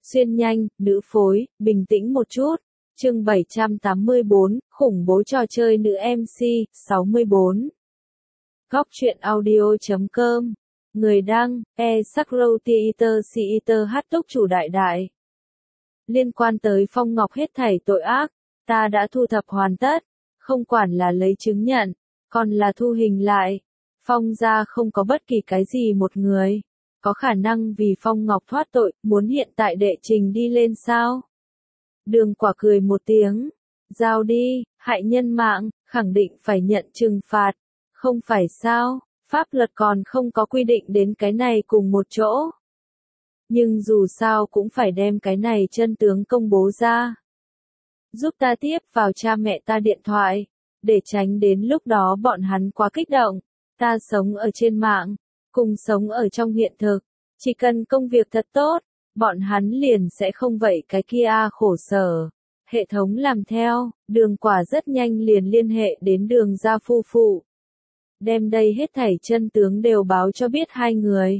Xuyên nhanh, nữ phối, bình tĩnh một chút. Chương 784, khủng bố trò chơi nữ MC, 64. Góc truyện audio.com. Người đăng, Sakrow Theater hát túc chủ đại đại. Liên quan tới Phong Ngọc hết thảy tội ác, ta đã thu thập hoàn tất, không quản là lấy chứng nhận, còn là thu hình lại. Phong gia không có bất kỳ cái gì một người có khả năng vì Phong Ngọc thoát tội, muốn hiện tại đệ trình đi lên sao? Đường Quả cười một tiếng, giao đi, hại nhân mạng, khẳng định phải nhận trừng phạt, không phải sao, pháp luật còn không có quy định đến cái này cùng một chỗ. Nhưng dù sao cũng phải đem cái này chân tướng công bố ra. Giúp ta tiếp vào cha mẹ ta điện thoại, để tránh đến lúc đó bọn hắn quá kích động. Ta sống ở trên mạng, cùng sống ở trong hiện thực, chỉ cần công việc thật tốt, bọn hắn liền sẽ không vậy cái kia khổ sở. Hệ thống làm theo, Đường Quả rất nhanh liền liên hệ đến Đường gia phu phụ. Đem đây hết thảy chân tướng đều báo cho biết hai người.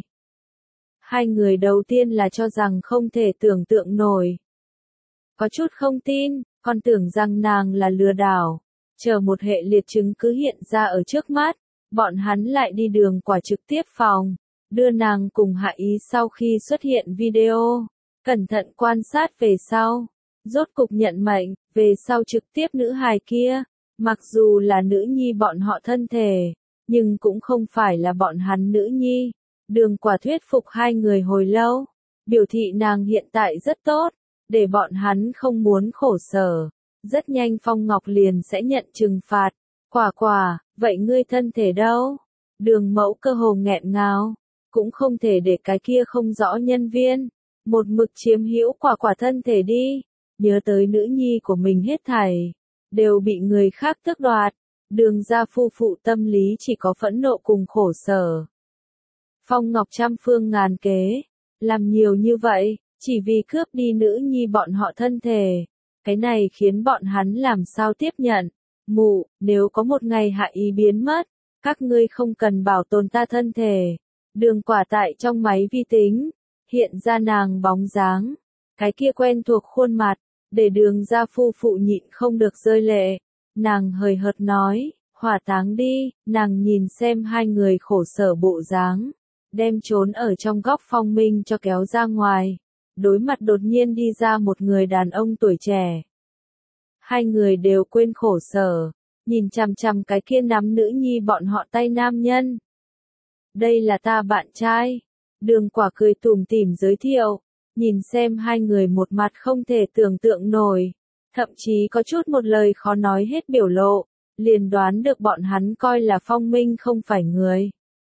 Hai người đầu tiên là cho rằng không thể tưởng tượng nổi. Có chút không tin, còn tưởng rằng nàng là lừa đảo. Chờ một hệ liệt chứng cứ hiện ra ở trước mắt, bọn hắn lại đi Đường Quả trực tiếp phòng, đưa nàng cùng Hạ Ý sau khi xuất hiện video, cẩn thận quan sát về sau, rốt cục nhận mệnh, về sau trực tiếp nữ hài kia, mặc dù là nữ nhi bọn họ thân thể, nhưng cũng không phải là bọn hắn nữ nhi. Đường Quả thuyết phục hai người hồi lâu, biểu thị nàng hiện tại rất tốt, để bọn hắn không muốn khổ sở. Rất nhanh Phong Ngọc liền sẽ nhận trừng phạt. Quả, vậy ngươi thân thể đâu? Đường Mẫu cơ hồ nghẹn ngào, cũng không thể để cái kia không rõ nhân viên một mực chiếm hữu Quả thân thể đi. Nhớ tới nữ nhi của mình hết thảy đều bị người khác tước đoạt, Đường gia phu phụ tâm lý chỉ có phẫn nộ cùng khổ sở. Phong Ngọc trăm phương ngàn kế, làm nhiều như vậy, chỉ vì cướp đi nữ nhi bọn họ thân thể. Cái này khiến bọn hắn làm sao tiếp nhận. Mụ, nếu có một ngày Hạ Ý biến mất, các ngươi không cần bảo tồn ta thân thể. Đường Quả tại trong máy vi tính, hiện ra nàng bóng dáng. Cái kia quen thuộc khuôn mặt, để Đường gia phu phụ nhịn không được rơi lệ. Nàng hời hợt nói, hỏa táng đi. Nàng nhìn xem hai người khổ sở bộ dáng, đem trốn ở trong góc Phong Minh cho kéo ra ngoài. Đối mặt đột nhiên đi ra một người đàn ông tuổi trẻ. Hai người đều quên khổ sở, nhìn chằm chằm cái kia nắm nữ nhi bọn họ tay nam nhân. Đây là ta bạn trai. Đường Quả cười tủm tỉm giới thiệu, nhìn xem hai người một mặt không thể tưởng tượng nổi, thậm chí có chút một lời khó nói hết biểu lộ, liền đoán được bọn hắn coi là Phong Minh không phải người.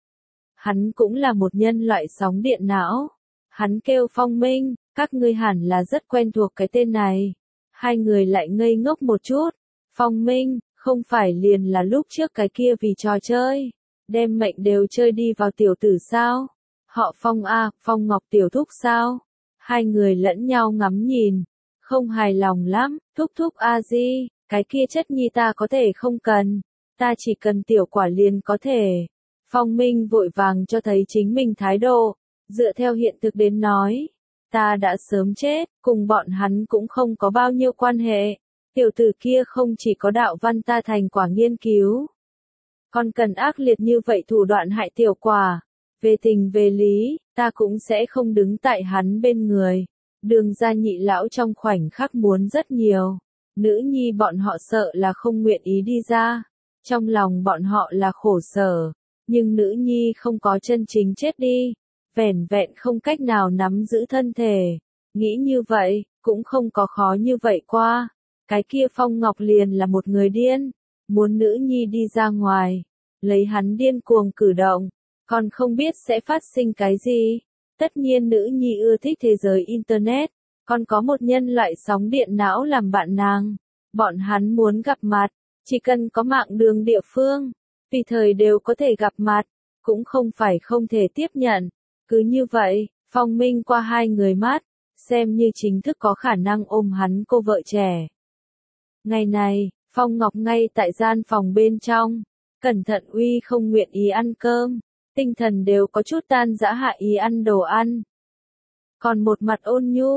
Hắn cũng là một nhân loại sóng điện não. Hắn kêu Phong Minh, các ngươi hẳn là rất quen thuộc cái tên này. Hai người lại ngây ngốc một chút. Phong Minh, không phải liền là lúc trước cái kia vì trò chơi, đem mệnh đều chơi đi vào tiểu tử sao? Họ Phong Phong Ngọc tiểu thúc sao? Hai người lẫn nhau ngắm nhìn, không hài lòng lắm. Thúc Di, cái kia chất nhi ta có thể không cần, ta chỉ cần tiểu Quả liền có thể. Phong Minh vội vàng cho thấy chính mình thái độ. Dựa theo hiện thực đến nói, ta đã sớm chết, cùng bọn hắn cũng không có bao nhiêu quan hệ. Tiểu tử kia không chỉ có đạo văn ta thành quả nghiên cứu, còn cần ác liệt như vậy thủ đoạn hại tiểu Quả. Về tình về lý, ta cũng sẽ không đứng tại hắn bên người. Đường gia nhị lão trong khoảnh khắc muốn rất nhiều. Nữ nhi bọn họ sợ là không nguyện ý đi ra. Trong lòng bọn họ là khổ sở. Nhưng nữ nhi không có chân chính chết đi. Vẻn vẹn không cách nào nắm giữ thân thể. Nghĩ như vậy, cũng không có khó như vậy qua. Cái kia Phong Ngọc liền là một người điên. Muốn nữ nhi đi ra ngoài. Lấy hắn điên cuồng cử động. Còn không biết sẽ phát sinh cái gì. Tất nhiên nữ nhi ưa thích thế giới Internet. Còn có một nhân loại sóng điện não làm bạn nàng. Bọn hắn muốn gặp mặt. Chỉ cần có mạng đường địa phương. Tùy thời đều có thể gặp mặt. Cũng không phải không thể tiếp nhận. Cứ như vậy, Phong Minh qua hai người mắt, xem như chính thức có khả năng ôm hắn cô vợ trẻ. Ngày này, Phong Ngọc ngay tại gian phòng bên trong, cẩn thận uy không nguyện ý ăn cơm, tinh thần đều có chút tan rã Hạ Ý ăn đồ ăn. Còn một mặt ôn nhu,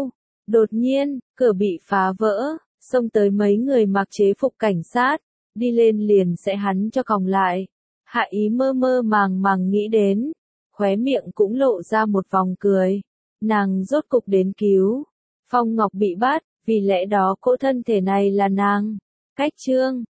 Đột nhiên, cửa bị phá vỡ, xông tới mấy người mặc chế phục cảnh sát, đi lên liền sẽ hắn cho còng lại. Hạ Ý mơ mơ màng màng nghĩ đến, khóe miệng cũng lộ ra một vòng cười. Nàng rốt cục đến cứu. Phong Ngọc bị bắt, vì lẽ đó cỗ thân thể này là nàng. Cách chương